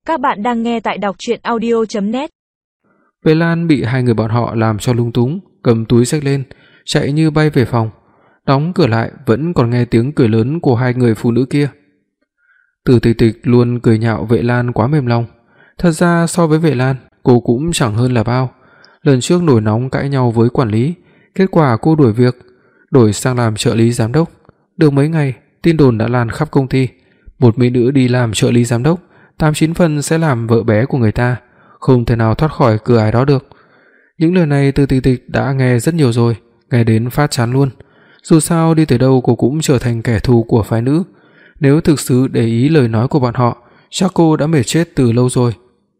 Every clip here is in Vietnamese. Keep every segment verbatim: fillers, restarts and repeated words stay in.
Các bạn đang nghe tại đọc truyện audio chấm net. Vệ Lan bị hai người bọn họ làm cho lung túng, cầm túi xách lên, chạy như bay về phòng. Đóng cửa lại vẫn còn nghe tiếng cười lớn của hai người phụ nữ kia. Từ Tịch Tịch luôn cười nhạo Vệ Lan quá mềm lòng. Thật ra so với Vệ Lan, cô cũng chẳng hơn là bao. Lần trước nổi nóng cãi nhau với quản lý, kết quả cô đuổi việc, đổi sang làm trợ lý giám đốc. Được mấy ngày, tin đồn đã lan khắp công ty, một mỹ nữ đi làm trợ lý giám đốc, tám chín phần sẽ làm vợ bé của người ta, không thể nào thoát khỏi cửa ải đó được. Những lời này Từ Tịch Tịch đã nghe rất nhiều rồi, nghe đến phát chán luôn. Dù sao đi tới đâu cô cũng trở thành kẻ thù của phái nữ. Nếu thực sự để ý lời nói của bọn họ, chắc cô đã mệt chết từ lâu rồi.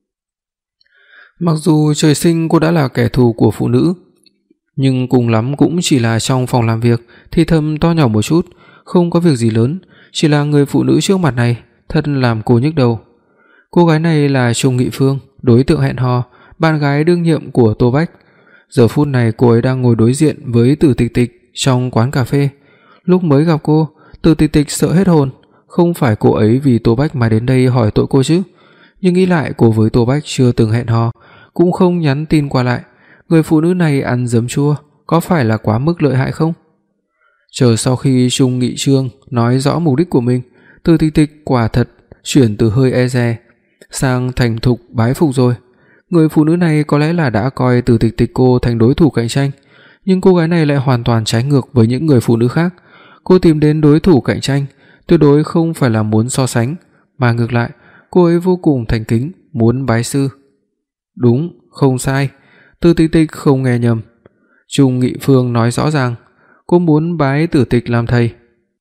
Mặc dù trời sinh cô đã là kẻ thù của phụ nữ, nhưng cùng lắm cũng chỉ là trong phòng làm việc thì thầm to nhỏ một chút, không có việc gì lớn, chỉ là người phụ nữ trước mặt này thật làm cô nhức đầu. Cô gái này là Trung Nghị Phương, đối tượng hẹn hò, bạn gái đương nhiệm của Tô Bách. Giờ phút này cô ấy đang ngồi đối diện với Từ Tịch Tịch trong quán cà phê. Lúc mới gặp cô, Từ Tịch Tịch sợ hết hồn, không phải cô ấy vì Tô Bách mà đến đây hỏi tội cô chứ. Nhưng nghĩ lại cô với Tô Bách chưa từng hẹn hò, cũng không nhắn tin qua lại. Người phụ nữ này ăn giấm chua, có phải là quá mức lợi hại không? Chờ sau khi Trung Nghị Trương nói rõ mục đích của mình, Từ Tịch Tịch quả thật chuyển từ hơi e dè sang thành thục bái phục rồi. Người phụ nữ này có lẽ là đã coi Từ Tịch Tịch cô thành đối thủ cạnh tranh, nhưng cô gái này lại hoàn toàn trái ngược với những người phụ nữ khác. Cô tìm đến đối thủ cạnh tranh, tuyệt đối không phải là muốn so sánh, mà ngược lại, cô ấy vô cùng thành kính, muốn bái sư. Đúng, không sai, Từ Tịch Tịch không nghe nhầm. Trung Nghị Phương nói rõ ràng, cô muốn bái Tử Tịch làm thầy.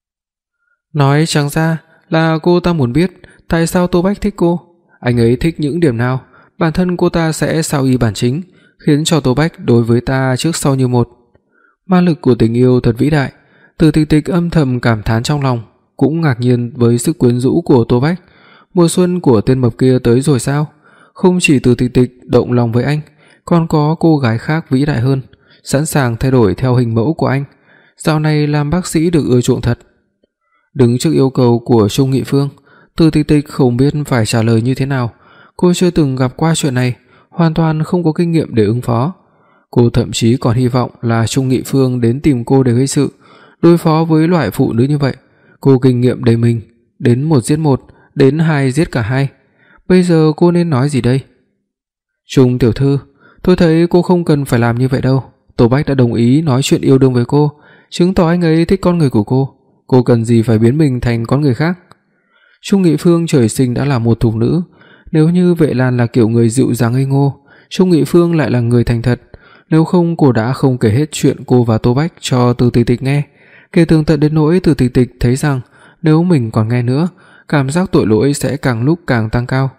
Nói trắng ra là cô ta muốn biết tại sao Tô Bách thích cô, anh ấy thích những điểm nào, bản thân cô ta sẽ sao y bản chính, khiến cho Tô Bách đối với ta trước sau như một. Ma lực của tình yêu thật vĩ đại. Từ Tịch Tịch âm thầm cảm thán trong lòng, cũng ngạc nhiên với sức quyến rũ của Tô Bách. Mùa xuân của tên mập kia tới rồi sao? Không chỉ Từ Tịch Tịch động lòng với anh, còn có cô gái khác vĩ đại hơn, sẵn sàng thay đổi theo hình mẫu của anh. Dạo này làm bác sĩ được ưa chuộng thật. Đứng trước yêu cầu của Trung Nghị Phương, Từ Tịch Tịch không biết phải trả lời như thế nào. Cô chưa từng gặp qua chuyện này, hoàn toàn không có kinh nghiệm để ứng phó. Cô thậm chí còn hy vọng là Trung Nghị Phương đến tìm cô để gây sự. Đối phó với loại phụ nữ như vậy, cô kinh nghiệm đầy mình, đến một giết một, đến hai giết cả hai. Bây giờ cô nên nói gì đây? Trung tiểu thư, tôi thấy cô không cần phải làm như vậy đâu. Tô Bách đã đồng ý nói chuyện yêu đương với cô, chứng tỏ anh ấy thích con người của cô. Cô cần gì phải biến mình thành con người khác? Trung Nghị Phương trời sinh đã là một thục nữ. Nếu như Vệ Lan là kiểu người dịu dàng ngây ngô, Trung Nghị Phương lại là người thành thật. Nếu không cô đã không kể hết chuyện cô và Tô Bách cho Từ Tịch Tịch nghe. Kể tường tận đến nỗi Từ Tịch Tịch thấy rằng nếu mình còn nghe nữa, cảm giác tội lỗi sẽ càng lúc càng tăng cao.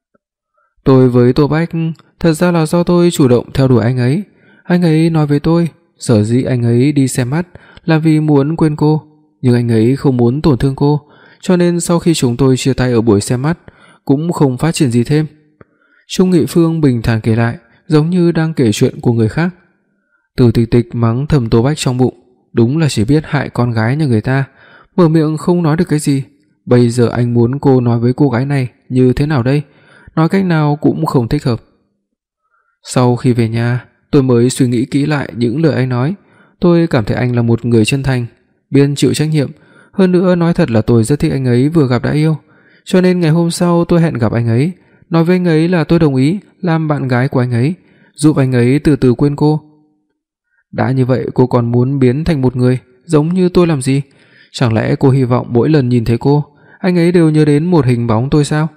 Tôi với Tô Bách, thật ra là do tôi chủ động theo đuổi anh ấy. Anh ấy nói với tôi, sở dĩ anh ấy đi xem mắt là vì muốn quên cô, nhưng anh ấy không muốn tổn thương cô, cho nên sau khi chúng tôi chia tay ở buổi xem mắt, cũng không phát triển gì thêm. Trung Nghị Phương bình thản kể lại, giống như đang kể chuyện của người khác. Từ Tịch Tịch mắng thầm Tô Bách trong bụng, đúng là chỉ biết hại con gái nhà người ta, mở miệng không nói được cái gì. Bây giờ anh muốn cô nói với cô gái này như thế nào đây? Nói cách nào cũng không thích hợp. Sau khi về nhà, tôi mới suy nghĩ kỹ lại những lời anh nói. Tôi cảm thấy anh là một người chân thành, biết chịu trách nhiệm. Hơn nữa nói thật là tôi rất thích anh ấy vừa gặp đã yêu. Cho nên ngày hôm sau tôi hẹn gặp anh ấy, nói với anh ấy là tôi đồng ý làm bạn gái của anh ấy, giúp anh ấy từ từ quên cô. Đã như vậy cô còn muốn biến thành một người giống như tôi làm gì? Chẳng lẽ cô hy vọng mỗi lần nhìn thấy cô, anh ấy đều nhớ đến một hình bóng tôi sao?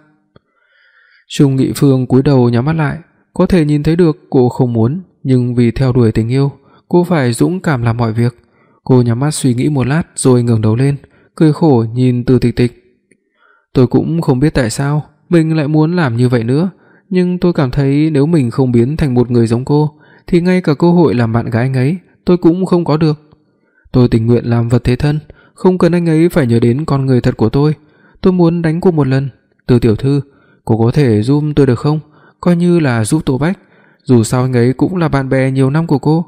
Trung Nghị Phương cúi đầu nhắm mắt lại, có thể nhìn thấy được cô không muốn, nhưng vì theo đuổi tình yêu, cô phải dũng cảm làm mọi việc. Cô nhắm mắt suy nghĩ một lát rồi ngẩng đầu lên, cười khổ nhìn Từ Tịch Tịch. Tôi cũng không biết tại sao mình lại muốn làm như vậy nữa, nhưng tôi cảm thấy nếu mình không biến thành một người giống cô, thì ngay cả cơ hội làm bạn gái anh ấy tôi cũng không có được. Tôi tình nguyện làm vật thế thân, không cần anh ấy phải nhớ đến con người thật của tôi. Tôi muốn đánh cô một lần. Từ tiểu thư, cô có thể giúp tôi được không? Coi như là giúp Tô Bách, dù sao anh ấy cũng là bạn bè nhiều năm của cô.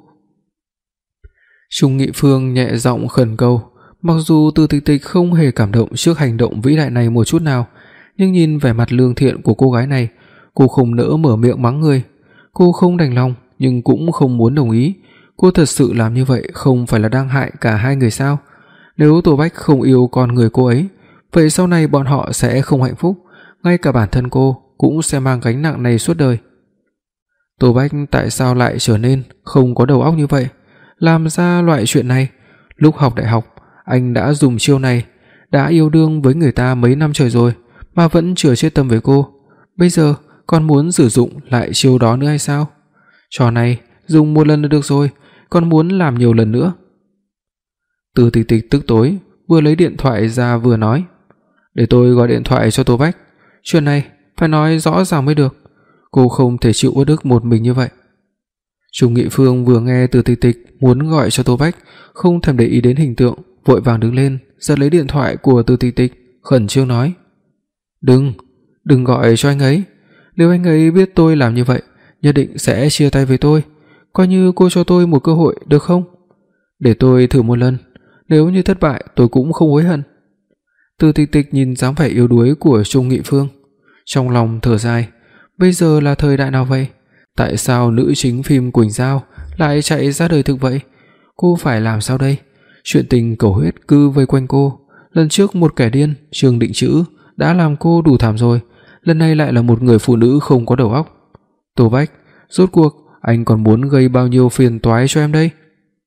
Trung Nghị Phương nhẹ giọng khẩn cầu, mặc dù Từ Tịch Tịch không hề cảm động trước hành động vĩ đại này một chút nào, nhưng nhìn vẻ mặt lương thiện của cô gái này, cô không nỡ mở miệng mắng người. Cô không đành lòng nhưng cũng không muốn đồng ý. Cô thật sự làm như vậy không phải là đang hại cả hai người sao? Nếu Tô Bách không yêu con người cô ấy, vậy sau này bọn họ sẽ không hạnh phúc, ngay cả bản thân cô cũng sẽ mang gánh nặng này suốt đời. Tô Bách tại sao lại trở nên không có đầu óc như vậy, làm ra loại chuyện này? Lúc học đại học, anh đã dùng chiêu này, đã yêu đương với người ta mấy năm trời rồi mà vẫn chưa chết tâm với cô. Bây giờ còn muốn sử dụng lại chiêu đó nữa hay sao? Trò này dùng một lần là được rồi, còn muốn làm nhiều lần nữa. Từ Tịch Tịch tức tối, vừa lấy điện thoại ra vừa nói: "Để tôi gọi điện thoại cho Tô Bách, chuyện này phải nói rõ ràng mới được. Cô không thể chịu uất ức một mình như vậy." Trung Nghị Phương vừa nghe Từ Tịch Tịch muốn gọi cho Tô Bách, không thèm để ý đến hình tượng, vội vàng đứng lên, giật lấy điện thoại của Từ Tịch Tịch, khẩn trương nói: "Đừng, đừng gọi cho anh ấy. Nếu anh ấy biết tôi làm như vậy, nhất định sẽ chia tay với tôi. Coi như cô cho tôi một cơ hội được không? Để tôi thử một lần, nếu như thất bại tôi cũng không hối hận." Từ Tịch Tịch nhìn dáng vẻ yếu đuối của Trung Nghị Phương, trong lòng thở dài, bây giờ là thời đại nào vậy? Tại sao nữ chính phim Quỳnh Giao lại chạy ra đời thực vậy? Cô phải làm sao đây? Chuyện tình cầu huyết cứ vây quanh cô, lần trước một kẻ điên, Trương Định Trữ đã làm cô đủ thảm rồi, lần này lại là một người phụ nữ không có đầu óc. Tô Bách, rốt cuộc anh còn muốn gây bao nhiêu phiền toái cho em đây?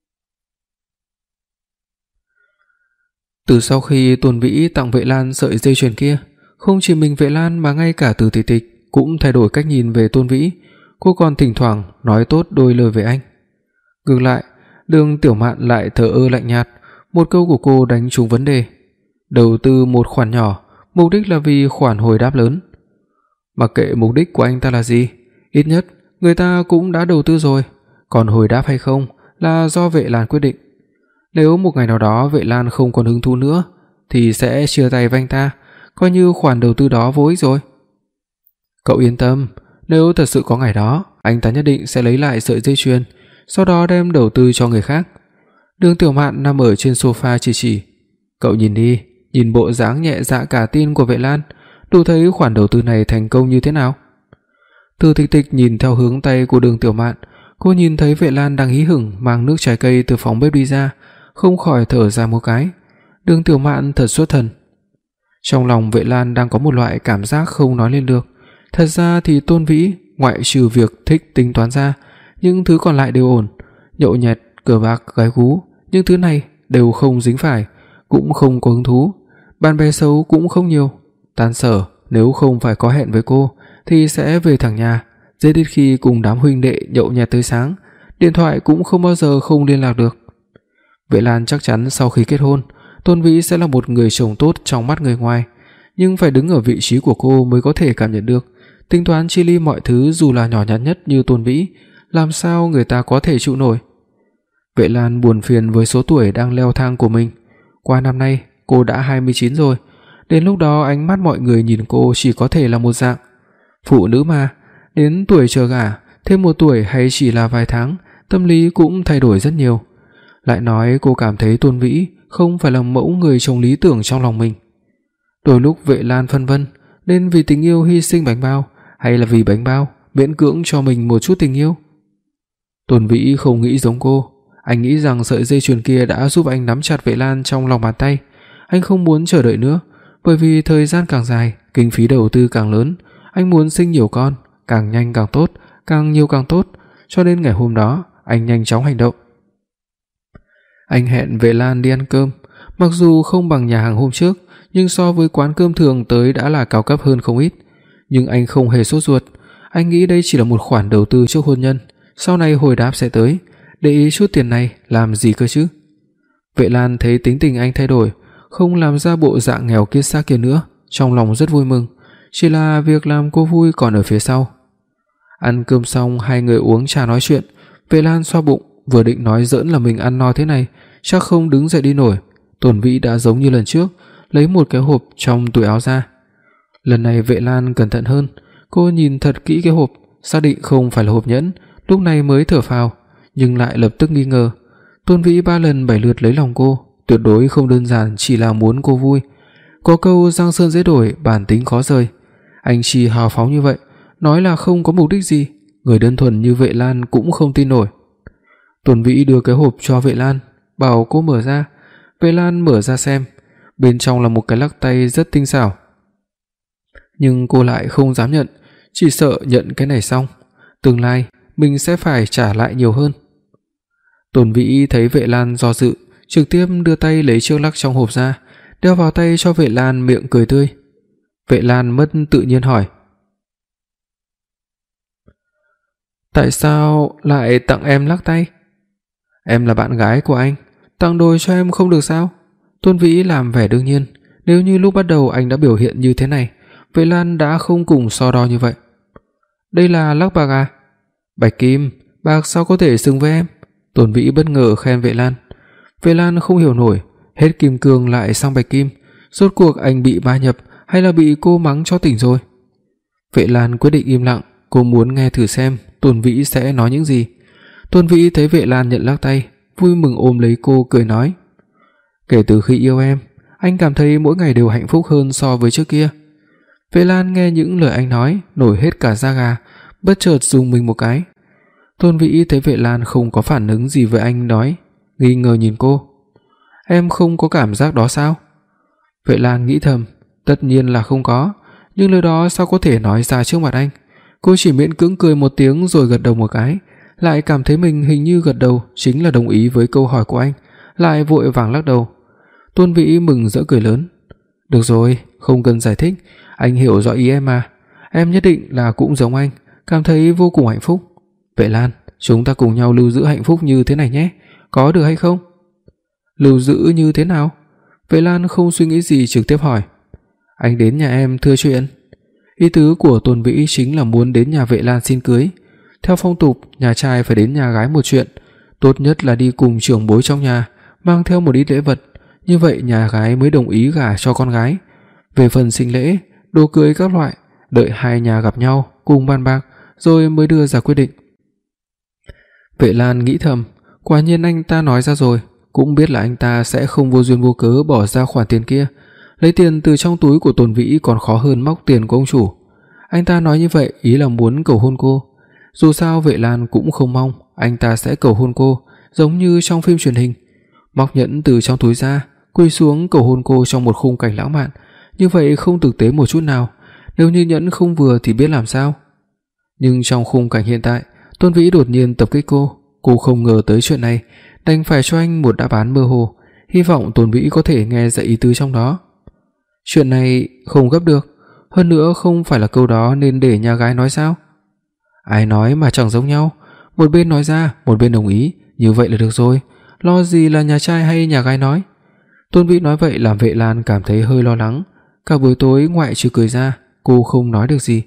Từ sau khi Tôn Vĩ tặng Vệ Lan sợi dây chuyền kia, không chỉ mình Vệ Lan mà ngay cả Từ Tịch Tịch cũng thay đổi cách nhìn về Tôn Vĩ, cô còn thỉnh thoảng nói tốt đôi lời về anh. Ngược lại, Đường Tiểu Mạn lại thờ ơ lạnh nhạt, một câu của cô đánh trúng vấn đề. Đầu tư một khoản nhỏ, mục đích là vì khoản hồi đáp lớn. Mặc kệ mục đích của anh ta là gì, ít nhất người ta cũng đã đầu tư rồi, còn hồi đáp hay không là do Vệ Lan quyết định. Nếu một ngày nào đó Vệ Lan không còn hứng thú nữa thì sẽ chia tay với anh ta, coi như khoản đầu tư đó vô ích rồi. Cậu yên tâm, nếu thật sự có ngày đó, anh ta nhất định sẽ lấy lại sợi dây chuyền, sau đó đem đầu tư cho người khác. Đường Tiểu Mạn nằm ở trên sofa chỉ chỉ: "Cậu nhìn đi, nhìn bộ dáng nhẹ dạ cả tin của Vệ Lan, đủ thấy khoản đầu tư này thành công như thế nào." Từ Tịch Tịch nhìn theo hướng tay của Đường Tiểu Mạn, cô nhìn thấy Vệ Lan đang hí hửng mang nước trái cây từ phòng bếp đi ra, không khỏi thở ra một cái. Đường Tiểu Mạn thật xuất thần. Trong lòng Vệ Lan đang có một loại cảm giác không nói lên được. Thật ra thì Tôn Vĩ, ngoại trừ việc thích tính toán ra, những thứ còn lại đều ổn, nhậu nhẹt, cờ bạc, gái gú, những thứ này đều không dính phải, cũng không có hứng thú. Bạn bè xấu cũng không nhiều. Tan sở nếu không phải có hẹn với cô thì sẽ về thẳng nhà, rất ít khi cùng đám huynh đệ nhậu nhẹt tới sáng, điện thoại cũng không bao giờ không liên lạc được. Vệ Lan chắc chắn sau khi kết hôn, Tôn Vĩ sẽ là một người chồng tốt trong mắt người ngoài, nhưng phải đứng ở vị trí của cô mới có thể cảm nhận được, tính toán chi ly mọi thứ dù là nhỏ nhặt nhất như Tôn Vĩ, làm sao người ta có thể chịu nổi. Vệ Lan buồn phiền với số tuổi đang leo thang của mình. Qua năm nay, cô đã hai mươi chín rồi, đến lúc đó ánh mắt mọi người nhìn cô chỉ có thể là một dạng. Phụ nữ mà, đến tuổi chờ gả, thêm một tuổi hay chỉ là vài tháng, tâm lý cũng thay đổi rất nhiều. Lại nói cô cảm thấy Tôn Vĩ không phải là mẫu người chồng lý tưởng trong lòng mình. Đôi lúc Vệ Lan phân vân, nên vì tình yêu hy sinh bánh bao, hay là vì bánh bao miễn cưỡng cho mình một chút tình yêu. Tôn Vĩ không nghĩ giống cô, anh nghĩ rằng sợi dây chuyền kia đã giúp anh nắm chặt Vệ Lan trong lòng bàn tay. Anh không muốn chờ đợi nữa, bởi vì thời gian càng dài, kinh phí đầu tư càng lớn, anh muốn sinh nhiều con, càng nhanh càng tốt, càng nhiều càng tốt, cho nên ngày hôm đó anh nhanh chóng hành động. Anh hẹn Vệ Lan đi ăn cơm, mặc dù không bằng nhà hàng hôm trước, nhưng so với quán cơm thường tới đã là cao cấp hơn không ít. Nhưng anh không hề sốt ruột, anh nghĩ đây chỉ là một khoản đầu tư trước hôn nhân, sau này hồi đáp sẽ tới, để ý chút tiền này làm gì cơ chứ. Vệ Lan thấy tính tình anh thay đổi, không làm ra bộ dạng nghèo kiết xác kia nữa, trong lòng rất vui mừng, chỉ là việc làm cô vui còn ở phía sau. Ăn cơm xong, hai người uống trà nói chuyện. Vệ Lan xoa bụng, vừa định nói giỡn là mình ăn no thế này chắc không đứng dậy đi nổi, Tôn Vĩ đã giống như lần trước, lấy một cái hộp trong túi áo ra. Lần này Vệ Lan cẩn thận hơn, cô nhìn thật kỹ cái hộp, xác định không phải là hộp nhẫn, lúc này mới thở phào, nhưng lại lập tức nghi ngờ. Tôn Vĩ ba lần bảy lượt lấy lòng cô, tuyệt đối không đơn giản chỉ là muốn cô vui. Có câu giang sơn dễ đổi, bản tính khó rời. Anh chỉ hào phóng như vậy, nói là không có mục đích gì, người đơn thuần như Vệ Lan cũng không tin nổi. Tuần Vĩ đưa cái hộp cho Vệ Lan, bảo cô mở ra. Vệ Lan mở ra xem, bên trong là một cái lắc tay rất tinh xảo. Nhưng cô lại không dám nhận, chỉ sợ nhận cái này xong, tương lai mình sẽ phải trả lại nhiều hơn. Tuần Vĩ thấy Vệ Lan do dự, trực tiếp đưa tay lấy chiếc lắc trong hộp ra, đeo vào tay cho Vệ Lan, miệng cười tươi. Vệ Lan mất tự nhiên hỏi: "Tại sao lại tặng em lắc tay? Em là bạn gái của anh, tặng đồ cho em không được sao?" Tuần Vĩ làm vẻ đương nhiên, nếu như lúc bắt đầu anh đã biểu hiện như thế này, Vệ Lan đã không cùng so đo như vậy. "Đây là lắc bạc à?" "Bạch kim, bạc sao có thể xứng với em?" Tuần Vĩ bất ngờ khen Vệ Lan. Vệ Lan không hiểu nổi, hết kim cương lại sang bạch kim, rốt cuộc anh bị ma nhập hay là bị cô mắng cho tỉnh rồi? Vệ Lan quyết định im lặng, cô muốn nghe thử xem Tuần Vĩ sẽ nói những gì. Tuần Vĩ thấy Vệ Lan nhận lắc tay, vui mừng ôm lấy cô cười nói: "Kể từ khi yêu em, anh cảm thấy mỗi ngày đều hạnh phúc hơn so với trước kia." Vệ Lan nghe những lời anh nói, nổi hết cả da gà, bất chợt rùng mình một cái. Tuần Vĩ thấy Vệ Lan không có phản ứng gì với anh nói, nghi ngờ nhìn cô: "Em không có cảm giác đó sao?" Vệ Lan nghĩ thầm, tất nhiên là không có, nhưng lời đó sao có thể nói ra trước mặt anh. Cô chỉ miễn cưỡng cười một tiếng rồi gật đầu một cái, lại cảm thấy mình hình như gật đầu chính là đồng ý với câu hỏi của anh, lại vội vàng lắc đầu. Tuần Vĩ mừng rỡ cười lớn: "Được rồi, không cần giải thích, anh hiểu rõ ý em mà. Em nhất định là cũng giống anh, cảm thấy vô cùng hạnh phúc. Vệ Lan, chúng ta cùng nhau lưu giữ hạnh phúc như thế này nhé, có được hay không?" "Lưu giữ như thế nào?" Vệ Lan không suy nghĩ gì trực tiếp hỏi. "Anh đến nhà em thưa chuyện." Ý tứ của Tuần Vĩ chính là muốn đến nhà Vệ Lan xin cưới. Theo phong tục, nhà trai phải đến nhà gái một chuyện, tốt nhất là đi cùng trưởng bối trong nhà, mang theo một ít lễ vật, như vậy nhà gái mới đồng ý gả cho con gái. Về phần sinh lễ, đồ cưới các loại, đợi hai nhà gặp nhau cùng bàn bạc rồi mới đưa ra quyết định. Vệ Lan nghĩ thầm, quả nhiên anh ta nói ra rồi, cũng biết là anh ta sẽ không vô duyên vô cớ bỏ ra khoản tiền kia. Lấy tiền từ trong túi của Tuần Vĩ còn khó hơn móc tiền của ông chủ. Anh ta nói như vậy ý là muốn cầu hôn cô. Dù sao Vệ Lan cũng không mong anh ta sẽ cầu hôn cô, giống như trong phim truyền hình, móc nhẫn từ trong túi ra, quỳ xuống cầu hôn cô trong một khung cảnh lãng mạn, như vậy không thực tế một chút nào. Nếu như nhẫn không vừa thì biết làm sao. Nhưng trong khung cảnh hiện tại, Tuần Vĩ đột nhiên tập kích cô, cô không ngờ tới chuyện này, đành phải cho anh một đáp án mơ hồ, hy vọng Tuần Vĩ có thể nghe ra ý tứ trong đó. "Chuyện này không gấp được, hơn nữa không phải là câu đó nên để nhà gái nói sao?" "Ai nói mà chẳng giống nhau, một bên nói ra, một bên đồng ý, như vậy là được rồi, lo gì là nhà trai hay nhà gái nói." Tuần Vĩ nói vậy làm Vệ Lan cảm thấy hơi lo lắng, cả buổi tối ngoại trừ cười ra, cô không nói được gì.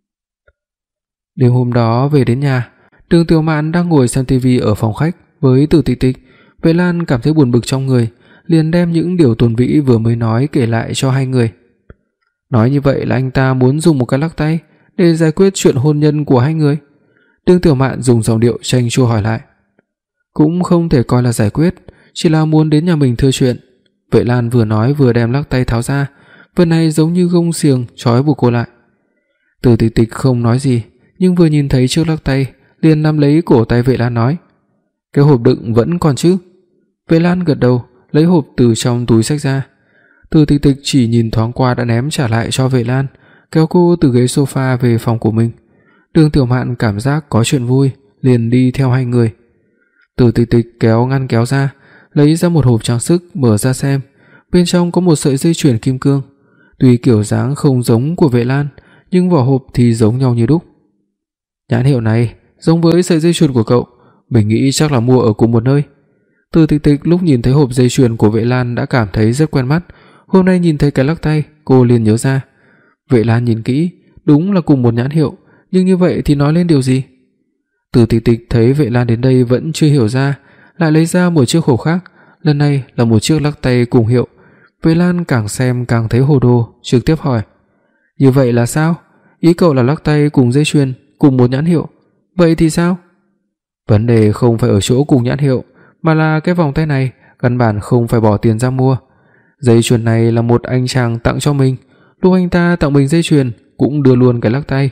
Đêm hôm đó về đến nhà, Đường Tiểu Mạn đang ngồi xem tivi ở phòng khách với Từ Tịch Tịch. Vệ Lan cảm thấy buồn bực trong người, liền đem những điều Tuần Vĩ vừa mới nói kể lại cho hai người. Nói như vậy là anh ta muốn dùng một cái lắc tay để giải quyết chuyện hôn nhân của hai người. Đường Tiểu Mạn dùng giọng điệu chanh chua hỏi lại. Cũng không thể coi là giải quyết, chỉ là muốn đến nhà mình thưa chuyện. Vệ Lan vừa nói vừa đem lắc tay tháo ra, vật này giống như gông xiềng trói buộc cô lại. Từ Tịch Tịch không nói gì, nhưng vừa nhìn thấy chiếc lắc tay, liền nắm lấy cổ tay Vệ Lan nói: "Cái hộp đựng vẫn còn chứ?" Vệ Lan gật đầu, lấy hộp từ trong túi xách ra. Từ Tịch Tịch chỉ nhìn thoáng qua đã ném trả lại cho Vệ Lan, kéo cô từ ghế sofa về phòng của mình. Đường Tiểu Mạn cảm giác có chuyện vui, liền đi theo hai người. Từ Tịch Tịch kéo ngăn kéo ra, lấy ra một hộp trang sức mở ra xem, bên trong có một sợi dây chuyền kim cương. Tuy kiểu dáng không giống của Vệ Lan, nhưng vỏ hộp thì giống nhau như đúc. Nhãn hiệu này giống với sợi dây chuyền của cậu, mình nghĩ chắc là mua ở cùng một nơi. Từ Tịch Tịch lúc nhìn thấy hộp dây chuyền của Vệ Lan đã cảm thấy rất quen mắt, hôm nay nhìn thấy cái lắc tay, cô liền nhớ ra. Vệ Lan nhìn kỹ, đúng là cùng một nhãn hiệu, nhưng như vậy thì nói lên điều gì? Từ Tịch Tịch thấy Vệ Lan đến đây vẫn chưa hiểu ra, lại lấy ra một chiếc hộp khác, lần này là một chiếc lắc tay cùng hiệu. Vệ Lan càng xem càng thấy hồ đồ, trực tiếp hỏi: "Như vậy là sao? Ý cậu là lắc tay cùng dây chuyền, cùng một nhãn hiệu, vậy thì sao?" "Vấn đề không phải ở chỗ cùng nhãn hiệu, mà là cái vòng tay này căn bản không phải bỏ tiền ra mua. Dây chuyền này là một anh chàng tặng cho mình, lúc anh ta tặng mình dây chuyền cũng đưa luôn cái lắc tay.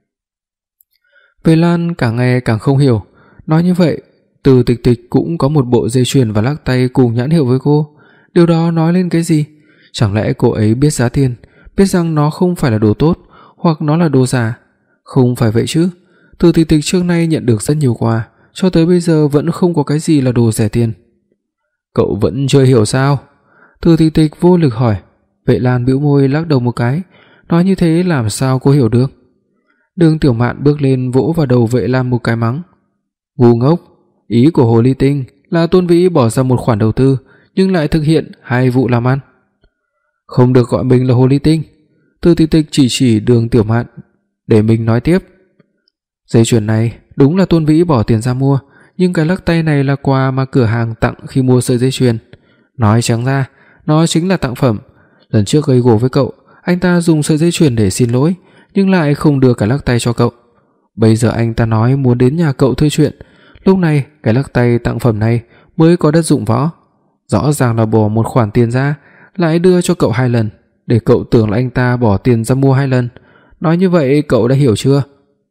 Vệ Lan càng nghe càng không hiểu, nói như vậy, Từ Tịch Tịch cũng có một bộ dây chuyền và lắc tay cùng nhãn hiệu với cô, điều đó nói lên cái gì? Chẳng lẽ cô ấy biết giá tiền, biết rằng nó không phải là đồ tốt, hoặc nó là đồ giả? Không phải vậy chứ? Từ Tịch Tịch trước nay nhận được rất nhiều quà, cho tới bây giờ vẫn không có cái gì là đồ rẻ tiền. Cậu vẫn chưa hiểu sao? Từ Tịch Tịch vô lực hỏi. Vệ Lan bĩu môi lắc đầu một cái, nói như thế làm sao cô hiểu được? Đường Tiểu Mạn bước lên vỗ vào đầu Vệ Lan một cái mắng. Ngu ngốc, ý của Hồ Ly Tinh là Tôn Vĩ bỏ ra một khoản đầu tư nhưng lại thực hiện hai vụ làm ăn. Không được gọi mình là Hồ Ly Tinh. Từ Tịch Tịch chỉ chỉ Đường Tiểu Mạn để mình nói tiếp. Dây chuyền này đúng là Tôn Vĩ bỏ tiền ra mua, nhưng cái lắc tay này là quà mà cửa hàng tặng khi mua sợi dây chuyền. Nói trắng ra, nó chính là tặng phẩm. Lần trước gây gổ với cậu, anh ta dùng sợi dây chuyền để xin lỗi, nhưng lại không đưa cái lắc tay cho cậu. Bây giờ anh ta nói muốn đến nhà cậu thuê chuyện, lúc này cái lắc tay tặng phẩm này mới có đất dụng võ. Rõ ràng là bỏ một khoản tiền ra, lại đưa cho cậu hai lần, để cậu tưởng là anh ta bỏ tiền ra mua hai lần. Nói như vậy cậu đã hiểu chưa?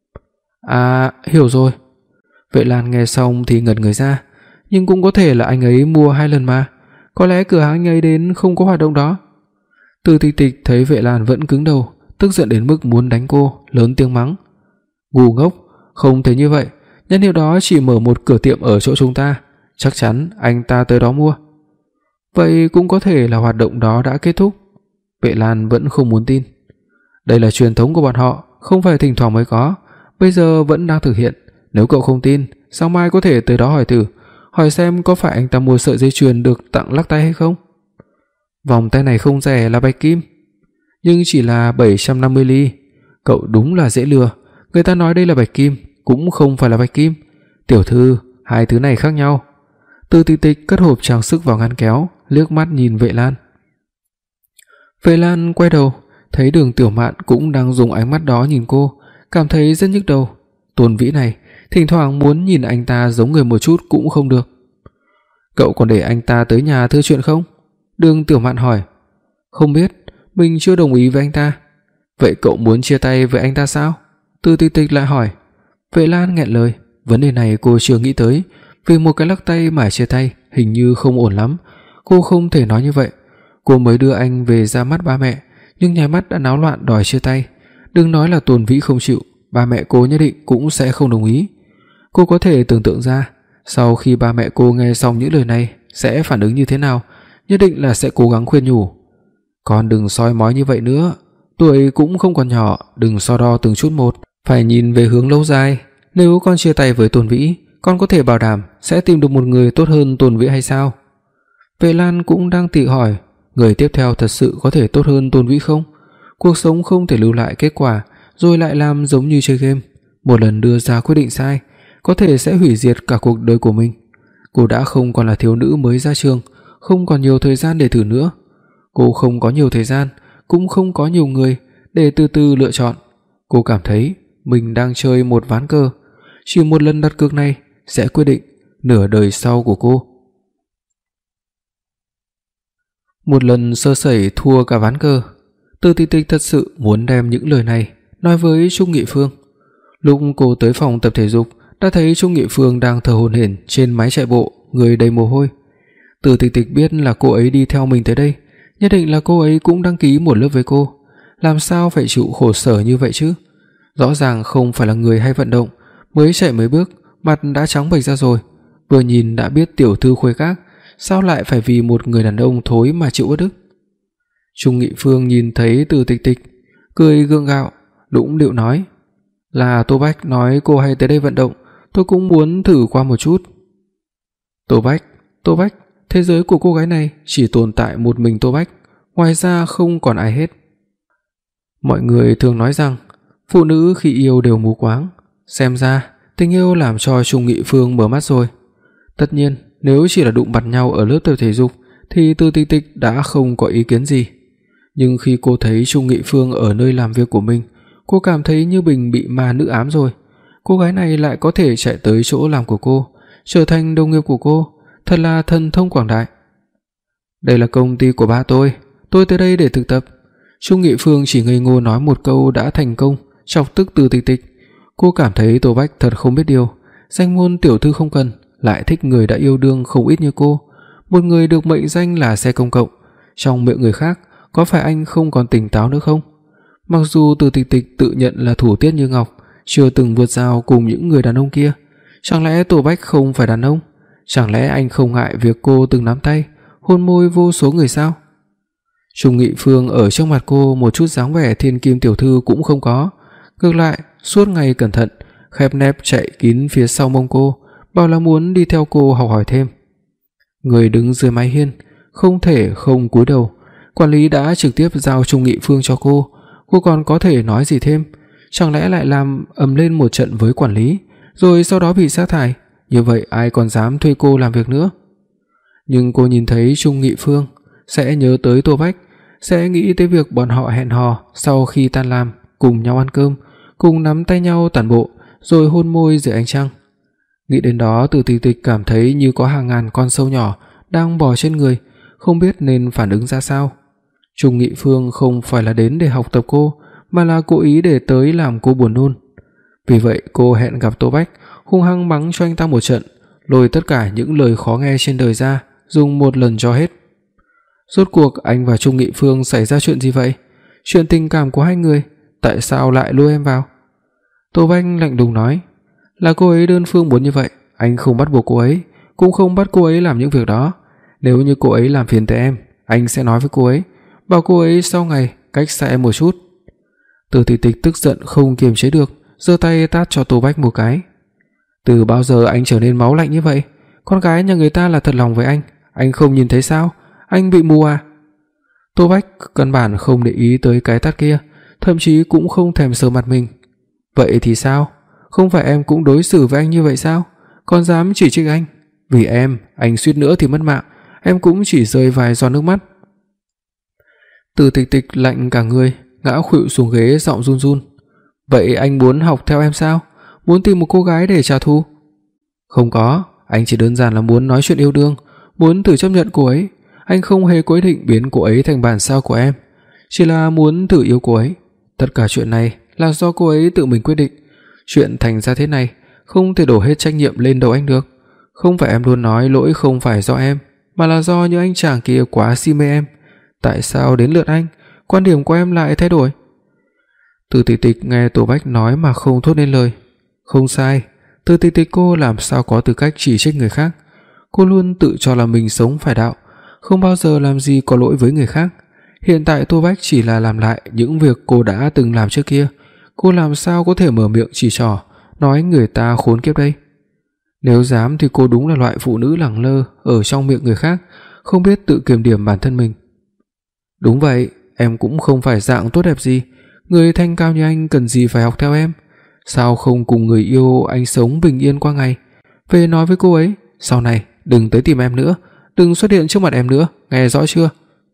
À, hiểu rồi. Vệ Lan nghe xong thì ngẩn người ra, nhưng cũng có thể là anh ấy mua hai lần mà, có lẽ cửa hàng anh ấy đến không có hoạt động đó. Từ Tịch Tịch thấy Vệ Lan vẫn cứng đầu, tức giận đến mức muốn đánh cô, lớn tiếng mắng. Ngu ngốc, không thể như vậy, nhân hiệu đó chỉ mở một cửa tiệm ở chỗ chúng ta, chắc chắn anh ta tới đó mua. Vậy cũng có thể là hoạt động đó đã kết thúc. Vệ Lan vẫn không muốn tin. Đây là truyền thống của bọn họ, không phải thỉnh thoảng mới có, bây giờ vẫn đang thực hiện. Nếu cậu không tin, sáng mai có thể tới đó hỏi thử, hỏi xem có phải anh ta mua sợi dây chuyền được tặng lắc tay hay không. Vòng tay này không rẻ là bạch kim, nhưng chỉ là bảy trăm năm mươi ly. Cậu đúng là dễ lừa, người ta nói đây là bạch kim, cũng không phải là bạch kim. Tiểu thư, hai thứ này khác nhau. Từ Tịch Tịch cất hộp trang sức vào ngăn kéo, liếc mắt nhìn Vệ Lan. Vệ Lan quay đầu, thấy Đường Tiểu Mạn cũng đang dùng ánh mắt đó nhìn cô, cảm thấy rất nhức đầu. Tôn Vĩ này, thỉnh thoảng muốn nhìn anh ta giống người một chút cũng không được. Cậu còn để anh ta tới nhà thư chuyện không? Đường Tiểu Mạn hỏi. Không biết, mình chưa đồng ý với anh ta. Vậy cậu muốn chia tay với anh ta sao? Từ Tịch Tịch lại hỏi. Vệ Lan nghẹn lời, vấn đề này cô chưa nghĩ tới, vì một cái lắc tay mà chia tay hình như không ổn lắm. Cô không thể nói như vậy. Cô mới đưa anh về ra mắt ba mẹ, nhưng nháy mắt đã náo loạn đòi chia tay. Đừng nói là Tôn Vĩ không chịu, ba mẹ cô nhất định cũng sẽ không đồng ý. Cô có thể tưởng tượng ra, sau khi ba mẹ cô nghe xong những lời này sẽ phản ứng như thế nào, nhất định là sẽ cố gắng khuyên nhủ. Con đừng soi mói như vậy nữa, tuổi cũng không còn nhỏ, đừng so đo từng chút một, phải nhìn về hướng lâu dài. Nếu con chia tay với Tôn Vĩ, con có thể bảo đảm sẽ tìm được một người tốt hơn Tôn Vĩ hay sao? Vệ Lan cũng đang tự hỏi, người tiếp theo thật sự có thể tốt hơn Tôn Vĩ không? Cuộc sống không thể lưu lại kết quả rồi lại làm giống như chơi game, một lần đưa ra quyết định sai có thể sẽ hủy diệt cả cuộc đời của mình. Cô đã không còn là thiếu nữ mới ra trường, không còn nhiều thời gian để thử nữa. Cô không có nhiều thời gian, cũng không có nhiều người để từ từ lựa chọn. Cô cảm thấy mình đang chơi một ván cờ, chỉ một lần đặt cược này sẽ quyết định nửa đời sau của cô. Một lần sơ sẩy thua cả ván cờ. Từ Tịch Tịch thật sự muốn đem những lời này nói với Trung Nghị Phương. Lúc cô tới phòng tập thể dục, đã thấy Trung Nghị Phương đang thở hổn hển trên máy chạy bộ, người đầy mồ hôi. Từ Tịch Tịch biết là cô ấy đi theo mình tới đây, nhất định là cô ấy cũng đăng ký một lớp với cô. Làm sao phải chịu khổ sở như vậy chứ? Rõ ràng không phải là người hay vận động, mới chạy mấy bước, mặt đã trắng bệch ra rồi. Vừa nhìn đã biết tiểu thư khuê các, sao lại phải vì một người đàn ông thối mà chịu uất ức? Trung Nghị Phương nhìn thấy Từ Tịch Tịch, cười gượng gạo, đũng điệu nói: "Là Tô Bách nói cô hay tới đây vận động, tôi cũng muốn thử qua một chút." Tô Bách, Tô Bách, thế giới của cô gái này chỉ tồn tại một mình Tô Bách, ngoài ra không còn ai hết. Mọi người thường nói rằng phụ nữ khi yêu đều mù quáng, xem ra tình yêu làm cho Trung Nghị Phương mở mắt rồi. Tất nhiên, nếu chỉ là đụng mặt nhau ở lớp tập thể dục thì Từ Tịch Tịch đã không có ý kiến gì. Nhưng khi cô thấy Trung Nghị Phương ở nơi làm việc của mình, cô cảm thấy như mình bị ma nữ ám rồi. Cô gái này lại có thể chạy tới chỗ làm của cô, trở thành đồng nghiệp của cô, thật là thần thông quảng đại. Đây là công ty của ba tôi, tôi tới đây để thực tập. Trung Nghị Phương chỉ ngây ngô nói một câu đã thành công, chọc tức Từ Tịch Tịch. Cô cảm thấy Tô Bách thật không biết điều, danh môn tiểu thư không cần, lại thích người đã yêu đương không ít như cô, một người được mệnh danh là xe công cộng, trong miệng người khác có phải anh không còn tỉnh táo nữa không? Mặc dù Từ Tịch Tịch tự nhận là thủ tiết như ngọc, chưa từng vượt rào cùng những người đàn ông kia, chẳng lẽ Tô Bách không phải đàn ông? Chẳng lẽ anh không ngại việc cô từng nắm tay, hôn môi vô số người sao? Trung Nghị Phương ở trước mặt cô một chút dáng vẻ thiên kim tiểu thư cũng không có, ngược lại suốt ngày cẩn thận, khép nép chạy kín phía sau mông cô, bảo là muốn đi theo cô học hỏi thêm. Người đứng dưới mái hiên không thể không cúi đầu, quản lý đã trực tiếp giao Trung Nghị Phương cho cô, cô còn có thể nói gì thêm? Chẳng lẽ lại làm ầm lên một trận với quản lý, rồi sau đó bị sa thải? Như vậy ai còn dám thuê cô làm việc nữa? Nhưng cô nhìn thấy Trung Nghị Phương sẽ nhớ tới Tô Bách, sẽ nghĩ tới việc bọn họ hẹn hò sau khi tan làm, cùng nhau ăn cơm, cùng nắm tay nhau tản bộ, rồi hôn môi dưới ánh trăng. Nghĩ đến đó, Từ Tịch Tịch cảm thấy như có hàng ngàn con sâu nhỏ đang bò trên người, không biết nên phản ứng ra sao. Trung Nghị Phương không phải là đến để học tập cô, mà là cố ý để tới làm cô buồn nôn. Vì vậy cô hẹn gặp Tô Bách, hung hăng mắng cho anh ta một trận, lôi tất cả những lời khó nghe trên đời ra, dùng một lần cho hết. Rốt cuộc anh và Trung Nghị Phương xảy ra chuyện gì vậy? Chuyện tình cảm của hai người, tại sao lại lôi em vào? Tô Bách lạnh lùng nói, là cô ấy đơn phương muốn như vậy, anh không bắt buộc cô ấy, cũng không bắt cô ấy làm những việc đó. Nếu như cô ấy làm phiền tới em, anh sẽ nói với cô ấy, bảo cô ấy sau ngày cách xa em một chút. Từ Tịch Tịch tức giận không kiềm chế được, giơ tay tát cho Tô Bách một cái. Từ bao giờ anh trở nên máu lạnh như vậy? Con gái nhà người ta là thật lòng với anh, anh không nhìn thấy sao? Anh bị mù à? Tô Bách căn bản không để ý tới cái tát kia, thậm chí cũng không thèm sờ mặt mình. Vậy thì sao? Không phải em cũng đối xử với anh như vậy sao? Còn dám chỉ trích anh? Vì em, anh suýt nữa thì mất mạng, em cũng chỉ rơi vài giọt nước mắt. Từ Tịch Tịch lạnh cả người, ngã khuỵu xuống ghế, giọng run run. Vậy anh muốn học theo em sao? Muốn tìm một cô gái để trả thù? Không có, anh chỉ đơn giản là muốn nói chuyện yêu đương, muốn thử chấp nhận cô ấy. Anh không hề có ý định biến cô ấy thành bản sao của em, chỉ là muốn thử yêu cô ấy. Tất cả chuyện này là do cô ấy tự mình quyết định. Chuyện thành ra thế này không thể đổ hết trách nhiệm lên đầu anh được. Không phải em luôn nói lỗi không phải do em, mà là do những anh chàng kia quá si mê em. Tại sao đến lượt anh, quan điểm của em lại thay đổi? Từ Tịch Tịch nghe Tô Bách nói mà không thốt nên lời. Không sai, Từ Tịch Tịch cô làm sao có tư cách chỉ trích người khác. Cô luôn tự cho là mình sống phải đạo, không bao giờ làm gì có lỗi với người khác. Hiện tại Tô Bách chỉ là làm lại những việc cô đã từng làm trước kia, cô làm sao có thể mở miệng chỉ trỏ, nói người ta khốn kiếp đây? Nếu dám thì cô đúng là loại phụ nữ lẳng lơ ở trong miệng người khác, không biết tự kiểm điểm bản thân mình. Đúng vậy, em cũng không phải dạng tốt đẹp gì, người thanh cao như anh cần gì phải học theo em? Sao không cùng người yêu anh sống bình yên qua ngày? Về nói với cô ấy, sau này đừng tới tìm em nữa, đừng xuất hiện trước mặt em nữa, nghe rõ chưa?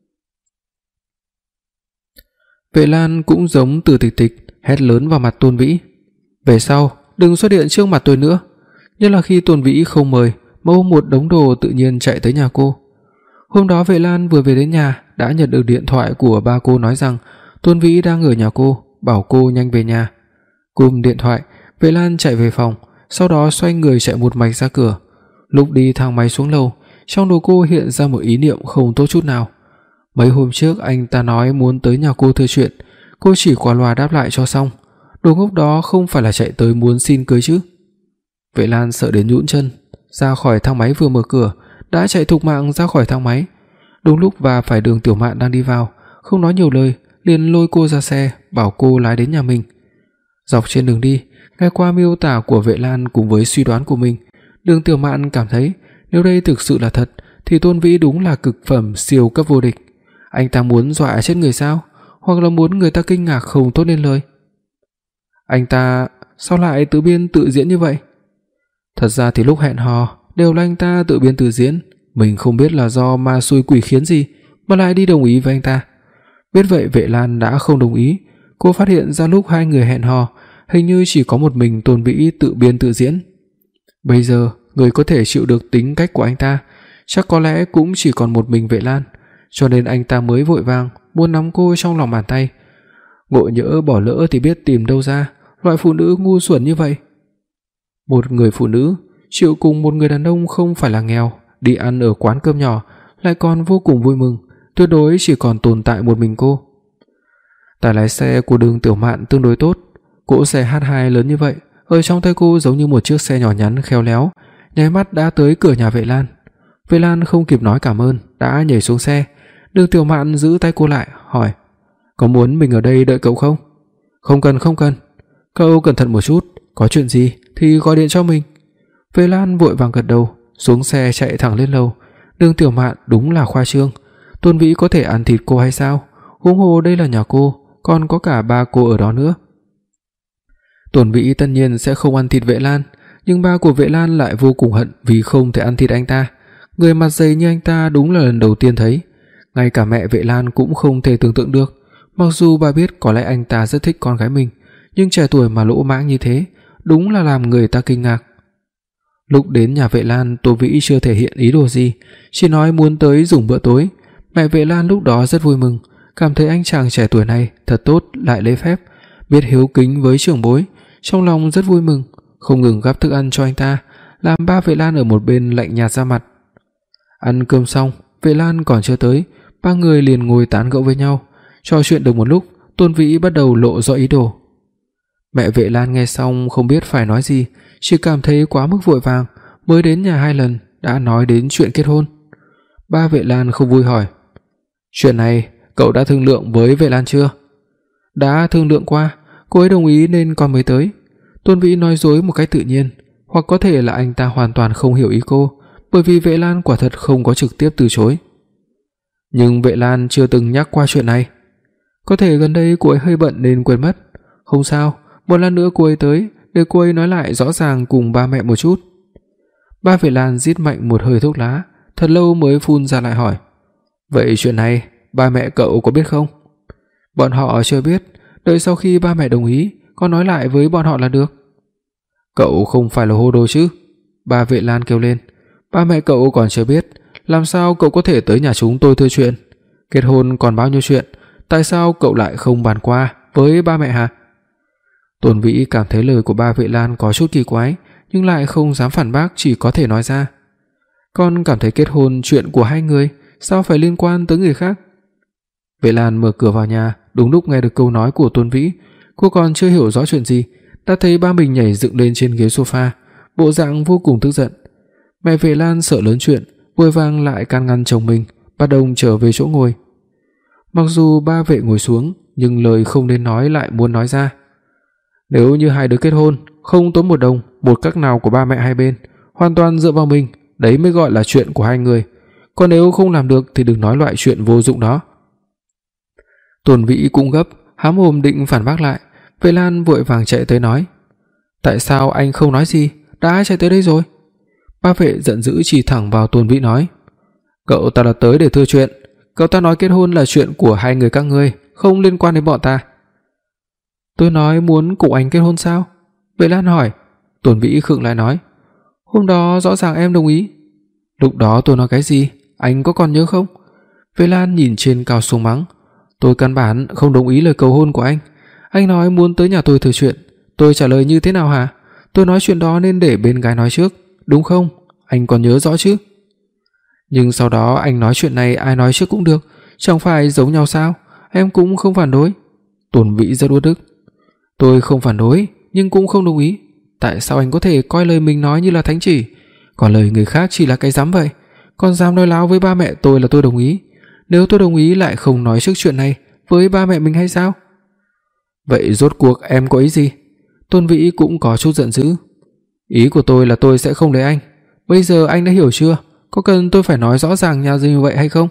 Vệ Lan cũng giống Từ Tịch Tịch, hét lớn vào mặt Tôn Vĩ. Về sau đừng xuất hiện trước mặt tôi nữa. Nhất là khi Tôn Vĩ không mời mà ôm một đống đồ tự nhiên chạy tới nhà cô. Hôm đó Vệ Lan vừa về đến nhà đã nhận được điện thoại của ba cô nói rằng Tôn Vĩ đang ở nhà cô, bảo cô nhanh về nhà. Cúp điện thoại, Vệ Lan chạy về phòng, sau đó xoay người chạy một mạch ra cửa. Lúc đi thang máy xuống lầu, trong đầu cô hiện ra một ý niệm không tốt chút nào. Mấy hôm trước anh ta nói muốn tới nhà cô thưa chuyện, cô chỉ qua loa đáp lại cho xong. Đồ ngốc đó không phải là chạy tới muốn xin cưới chứ? Vệ Lan sợ đến nhũn chân, ra khỏi thang máy vừa mở cửa đã chạy thục mạng ra khỏi thang máy. Đúng lúc và phải Đường Tiểu Mạn đang đi vào, không nói nhiều lời, liền lôi cô ra xe, bảo cô lái đến nhà mình. Dọc trên đường đi, nghe qua miêu tả của Vệ Lan cùng với suy đoán của mình, Đường Tiểu Mạn cảm thấy nếu đây thực sự là thật thì Tôn Vĩ đúng là cực phẩm siêu cấp vô địch. Anh ta muốn dọa chết người sao? Hoặc là muốn người ta kinh ngạc không tốt nên lời? Anh ta sao lại tự biên tự diễn như vậy? Thật ra thì lúc hẹn hò đều là anh ta tự biên tự diễn, mình không biết là do ma xui quỷ khiến gì mà lại đi đồng ý với anh ta. Biết vậy Vệ Lan đã không đồng ý. Cô phát hiện ra lúc hai người hẹn hò, hình như chỉ có một mình Tôn Vĩ tự biên tự diễn. Bây giờ người có thể chịu được tính cách của anh ta chắc có lẽ cũng chỉ còn một mình Vệ Lan. cho nên anh ta mới vội vàng muốn nắm cô trong lòng bàn tay. Ngộ nhỡ bỏ lỡ thì biết tìm đâu ra loại phụ nữ ngu xuẩn như vậy. Một người phụ nữ chịu cùng một người đàn ông không phải là nghèo đi ăn ở quán cơm nhỏ lại còn vô cùng vui mừng, tuyệt đối chỉ còn tồn tại một mình cô. Tài lái xe của Đường Tiểu Mạn tương đối tốt, cỗ xe hát hai lớn như vậy, ở trong tay cô giống như một chiếc xe nhỏ nhắn khéo léo, nháy mắt đã tới cửa nhà Vệ Lan. Vệ Lan không kịp nói cảm ơn, đã nhảy xuống xe. Đường Tiểu Mạn giữ tay cô lại, hỏi: "Có muốn mình ở đây đợi cậu không?" "Không cần, không cần. Cậu cẩn thận một chút, có chuyện gì thì gọi điện cho mình." Vệ Lan vội vàng gật đầu, xuống xe chạy thẳng lên lầu. Đường Tiểu Mạn đúng là khoa trương, Tôn Vĩ có thể ăn thịt cô hay sao? Huống hồ đây là nhà cô, còn có cả ba cô ở đó nữa. Tôn Vĩ tất nhiên sẽ không ăn thịt Vệ Lan, nhưng ba của Vệ Lan lại vô cùng hận vì không thể ăn thịt anh ta. Người mặt dày như anh ta đúng là lần đầu tiên thấy. Ngay cả mẹ Vệ Lan cũng không thể tưởng tượng được. Mặc dù bà biết có lẽ anh ta rất thích con gái mình, nhưng trẻ tuổi mà lỗ mãng như thế, đúng là làm người ta kinh ngạc. Lúc đến nhà Vệ Lan, Tô Vĩ chưa thể hiện ý đồ gì, chỉ nói muốn tới dùng bữa tối. Mẹ Vệ Lan lúc đó rất vui mừng, cảm thấy anh chàng trẻ tuổi này thật tốt lại lễ phép, biết hiếu kính với trưởng bối, trong lòng rất vui mừng, không ngừng gắp thức ăn cho anh ta, làm ba Vệ Lan ở một bên lạnh nhạt ra mặt. Ăn cơm xong, Vệ Lan còn chưa tới, ba người liền ngồi tán gẫu với nhau, trò chuyện được một lúc, Tôn Vĩ bắt đầu lộ rõ ý đồ. Mẹ Vệ Lan nghe xong không biết phải nói gì, chỉ cảm thấy quá mức vội vàng, mới đến nhà hai lần đã nói đến chuyện kết hôn. Ba Vệ Lan không vui hỏi: "Chuyện này cậu đã thương lượng với Vệ Lan chưa?" "Đã thương lượng qua, cô ấy đồng ý nên con mới tới." Tôn Vĩ nói dối một cách tự nhiên, hoặc có thể là anh ta hoàn toàn không hiểu ý cô, bởi vì Vệ Lan quả thật không có trực tiếp từ chối. Nhưng Vệ Lan chưa từng nhắc qua chuyện này. Có thể gần đây cô ấy hơi bận nên quên mất. Không sao, một lần nữa cô ấy tới, để cô ấy nói lại rõ ràng cùng ba mẹ một chút. Ba Vệ Lan rít mạnh một hơi thuốc lá, thật lâu mới phun ra lại hỏi: "Vậy chuyện này ba mẹ cậu có biết không?" "Bọn họ chưa biết, đợi sau khi ba mẹ đồng ý, con nói lại với bọn họ là được." "Cậu không phải là hồ đồ chứ?" Ba Vệ Lan kêu lên. "Ba mẹ cậu còn chưa biết, làm sao cậu có thể tới nhà chúng tôi thưa chuyện? Kết hôn còn bao nhiêu chuyện, tại sao cậu lại không bàn qua với ba mẹ hả?" Tôn Vĩ cảm thấy lời của ba Vệ Lan có chút kỳ quái, nhưng lại không dám phản bác, chỉ có thể nói ra: "Con cảm thấy kết hôn chuyện của hai người, sao phải liên quan tới người khác?" Vệ Lan mở cửa vào nhà, đúng lúc nghe được câu nói của Tôn Vĩ, cô còn chưa hiểu rõ chuyện gì, đã thấy ba mình nhảy dựng lên trên ghế sofa, bộ dạng vô cùng tức giận. Mẹ Vệ Lan sợ lớn chuyện, vội vàng lại can ngăn chồng mình, bắt đầu trở về chỗ ngồi. Mặc dù ba Vệ ngồi xuống, nhưng lời không nên nói lại muốn nói ra. Nếu như hai đứa kết hôn, không tốn một đồng, một cắc nào của ba mẹ hai bên, hoàn toàn dựa vào mình, đấy mới gọi là chuyện của hai người. Còn nếu không làm được thì đừng nói loại chuyện vô dụng đó. Tôn Vĩ cũng gấp, há mồm định phản bác lại, Vệ Lan vội vàng chạy tới nói: "Tại sao anh không nói gì, đã chạy tới đây rồi?" Ba Vệ giận dữ chỉ thẳng vào Tôn Vĩ nói: "Cậu ta là tới để thưa chuyện, cậu ta nói kết hôn là chuyện của hai người các ngươi, không liên quan đến bọn ta." "Tôi nói muốn cùng anh kết hôn sao?" Vệ Lan hỏi. Tôn Vĩ khựng lại nói: "Hôm đó rõ ràng em đồng ý." "Lúc đó tôi nói cái gì, anh có còn nhớ không?" Vệ Lan nhìn trên cao xuống mắng: "Tôi căn bản không đồng ý lời cầu hôn của anh. Anh nói muốn tới nhà tôi thử chuyện, tôi trả lời như thế nào hả? Tôi nói chuyện đó nên để bên gái nói trước, đúng không? Anh còn nhớ rõ chứ?" "Nhưng sau đó anh nói chuyện này ai nói trước cũng được, chẳng phải giống nhau sao? Em cũng không phản đối." Tôn Vĩ rất uất ức. "Tôi không phản đối, nhưng cũng không đồng ý. Tại sao anh có thể coi lời mình nói như là thánh chỉ, còn lời người khác chỉ là cái rắm vậy? Còn dám nói láo với ba mẹ tôi là tôi đồng ý. Nếu tôi đồng ý lại không nói trước chuyện này với ba mẹ mình hay sao?" "Vậy rốt cuộc em có ý gì?" Tôn Vĩ cũng có chút giận dữ. "Ý của tôi là tôi sẽ không lấy anh. Bây giờ anh đã hiểu chưa? Có cần tôi phải nói rõ ràng như như vậy hay không?"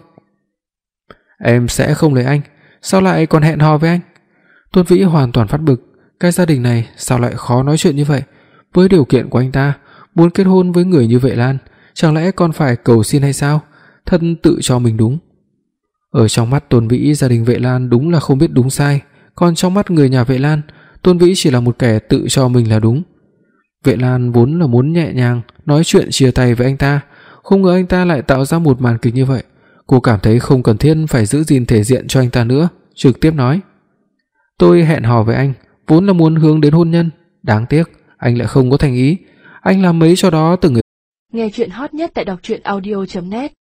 "Em sẽ không lấy anh, sao lại còn hẹn hò với anh?" Tôn Vĩ hoàn toàn phát bực, cái gia đình này sao lại khó nói chuyện như vậy? Với điều kiện của anh ta, muốn kết hôn với người như Vệ Lan, chẳng lẽ còn phải cầu xin hay sao? Thật tự cho mình đúng. Ở trong mắt Tôn Vĩ, gia đình Vệ Lan đúng là không biết đúng sai, còn trong mắt người nhà Vệ Lan, Tôn Vĩ chỉ là một kẻ tự cho mình là đúng. Vệ Lan vốn là muốn nhẹ nhàng nói chuyện chia tay với anh ta, không ngờ anh ta lại tạo ra một màn kịch như vậy. Cô cảm thấy không cần thiết phải giữ gìn thể diện cho anh ta nữa, trực tiếp nói: "Tôi hẹn hò với anh vốn là muốn hướng đến hôn nhân, đáng tiếc anh lại không có thành ý. Anh làm mấy cho đó từng người." Nghe truyện hot nhất tại đọc truyện audio chấm net